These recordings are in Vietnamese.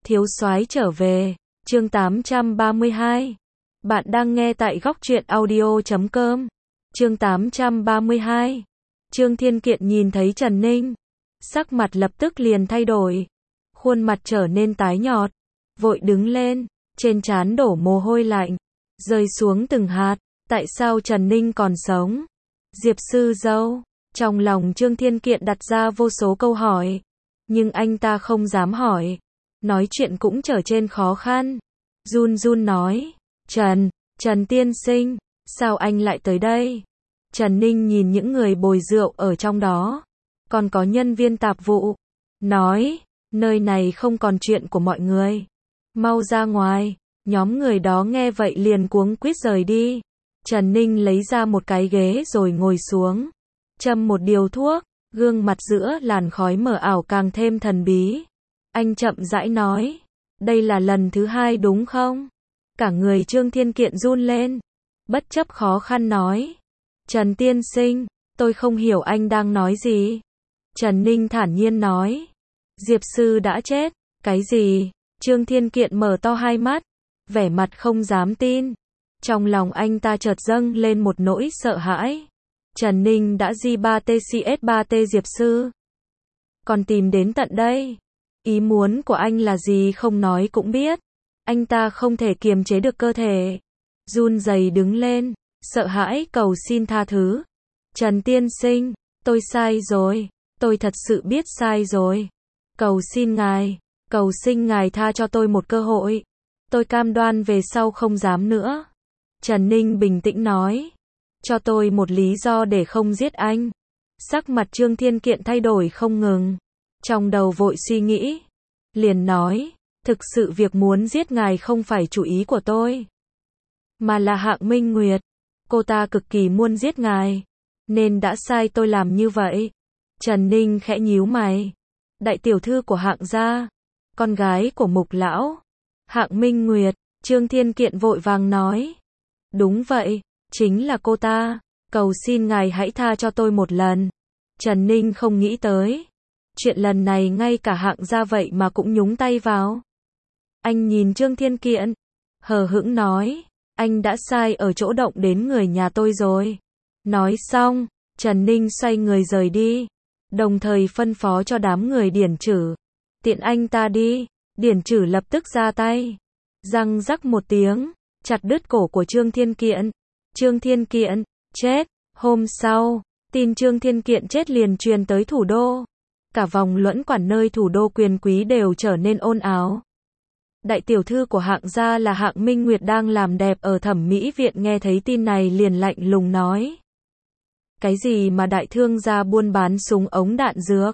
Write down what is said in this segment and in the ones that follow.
Thiếu soái trở về, chương 832. Bạn đang nghe tại góc truyện audio.com. Chương 832. Trương Thiên Kiện nhìn thấy Trần Ninh, sắc mặt lập tức liền thay đổi, khuôn mặt trở nên tái nhợt, vội đứng lên, trên trán đổ mồ hôi lạnh, rơi xuống từng hạt. Tại sao Trần Ninh còn sống? Diệp sư dâu, trong lòng Trương Thiên Kiện đặt ra vô số câu hỏi, nhưng anh ta không dám hỏi, nói chuyện cũng trở trên khó khăn. Run run nói, Trần tiên sinh, sao anh lại tới đây? Trần Ninh nhìn những người bồi rượu ở trong đó, còn có nhân viên tạp vụ, nói, nơi này không còn chuyện của mọi người, mau ra ngoài. Nhóm người đó nghe vậy liền cuống quýt rời đi. Trần Ninh lấy ra một cái ghế rồi ngồi xuống, châm một điếu thuốc, gương mặt giữa làn khói mờ ảo càng thêm thần bí. Anh chậm rãi nói, đây là lần thứ hai đúng không? Cả người Trương Thiên Kiện run lên, bất chấp khó khăn nói, Trần tiên sinh, tôi không hiểu anh đang nói gì. Trần Ninh thản nhiên nói, Diệp sư đã chết. Cái gì? Trương Thiên Kiện mở to hai mắt, vẻ mặt không dám tin. Trong lòng anh ta chợt dâng lên một nỗi sợ hãi. Trần Ninh đã J3TCS3T Diệp sư, còn tìm đến tận đây. Ý muốn của anh là gì không nói cũng biết. Anh ta không thể kiềm chế được cơ thể, run rẩy đứng lên, sợ hãi cầu xin tha thứ. Trần tiên sinh, tôi sai rồi, tôi thật sự biết sai rồi. Cầu xin ngài tha cho tôi một cơ hội. Tôi cam đoan về sau không dám nữa. Trần Ninh bình tĩnh nói, cho tôi một lý do để không giết anh. Sắc mặt Trương Thiên Kiện thay đổi không ngừng, trong đầu vội suy nghĩ, liền nói, thực sự việc muốn giết ngài không phải chủ ý của tôi, mà là Hạng Minh Nguyệt. Cô ta cực kỳ muốn giết ngài, nên đã sai tôi làm như vậy. Trần Ninh khẽ nhíu mày, đại tiểu thư của Hạng gia, con gái của Mục lão, Hạng Minh Nguyệt. Trương Thiên Kiện vội vàng nói, đúng vậy, chính là cô ta, cầu xin ngài hãy tha cho tôi một lần. Trần Ninh không nghĩ tới, chuyện lần này ngay cả Hạng gia vậy mà cũng nhúng tay vào. Anh nhìn Trương Thiên Kiện, hờ hững nói, anh đã sai ở chỗ động đến người nhà tôi rồi. Nói xong, Trần Ninh xoay người rời đi, đồng thời phân phó cho đám người Điển Trử, tiện anh ta đi. Điển Trử lập tức ra tay, răng rắc một tiếng, chặt đứt cổ của Trương Thiên Kiện. Trương Thiên Kiện chết. Hôm sau, tin Trương Thiên Kiện chết liền truyền tới thủ đô. Cả vòng luẫn quản nơi thủ đô quyền quý đều trở nên ồn ào. Đại tiểu thư của Hạng gia là Hạng Minh Nguyệt đang làm đẹp ở thẩm mỹ viện nghe thấy tin này liền lạnh lùng nói, cái gì mà đại thương gia buôn bán súng ống đạn dược?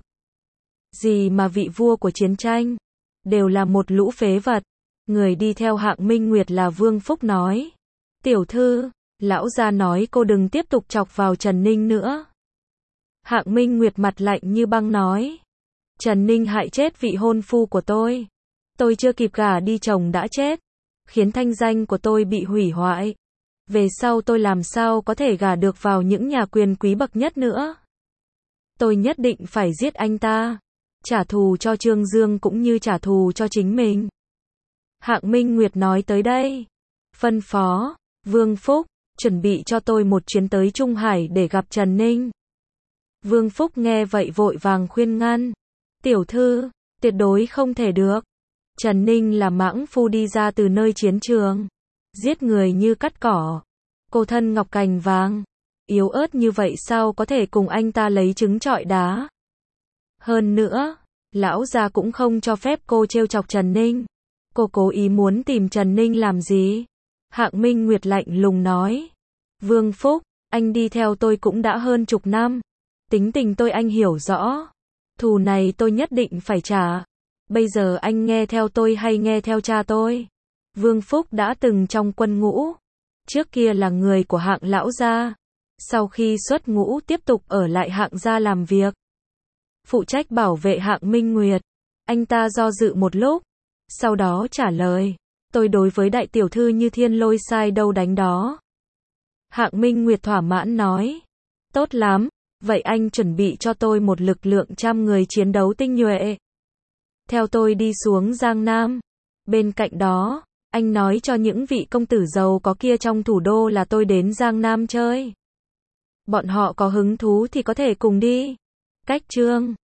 Gì mà vị vua của chiến tranh? Đều là một lũ phế vật. Người đi theo Hạng Minh Nguyệt là Vương Phúc nói, tiểu thư, lão gia nói cô đừng tiếp tục chọc vào Trần Ninh nữa. Hạng Minh Nguyệt mặt lạnh như băng nói, Trần Ninh hại chết vị hôn phu của tôi chưa kịp gả đi chồng đã chết, khiến thanh danh của tôi bị hủy hoại. Về sau tôi làm sao có thể gả được vào những nhà quyền quý bậc nhất nữa. Tôi nhất định phải giết anh ta, trả thù cho Trương Dương cũng như trả thù cho chính mình. Hạng Minh Nguyệt nói tới đây, phân phó, Vương Phúc, chuẩn bị cho tôi một chuyến tới Trung Hải để gặp Trần Ninh. Vương Phúc nghe vậy vội vàng khuyên ngăn, tiểu thư, tuyệt đối không thể được. Trần Ninh là mãng phu đi ra từ nơi chiến trường, giết người như cắt cỏ. Cô thân ngọc cành vàng, yếu ớt như vậy sao có thể cùng anh ta lấy trứng trọi đá. Hơn nữa, lão gia cũng không cho phép cô trêu chọc Trần Ninh. Cô cố ý muốn tìm Trần Ninh làm gì? Hạng Minh Nguyệt lạnh lùng nói, Vương Phúc, anh đi theo tôi cũng đã hơn chục năm, tính tình tôi anh hiểu rõ, thù này tôi nhất định phải trả. Bây giờ anh nghe theo tôi hay nghe theo cha tôi? Vương Phúc đã từng trong quân ngũ, trước kia là người của Hạng lão gia, sau khi xuất ngũ tiếp tục ở lại Hạng gia làm việc, phụ trách bảo vệ Hạng Minh Nguyệt. Anh ta do dự một lúc, sau đó trả lời, tôi đối với đại tiểu thư như thiên lôi sai đâu đánh đó. Hạng Minh Nguyệt thỏa mãn nói, tốt lắm, vậy anh chuẩn bị cho tôi một lực lượng 100 người chiến đấu tinh nhuệ. theo tôi đi xuống Giang Nam. Bên cạnh đó, anh nói cho những vị công tử giàu có kia trong thủ đô là tôi đến Giang Nam chơi. Bọn họ có hứng thú thì có thể cùng đi. Cách Trương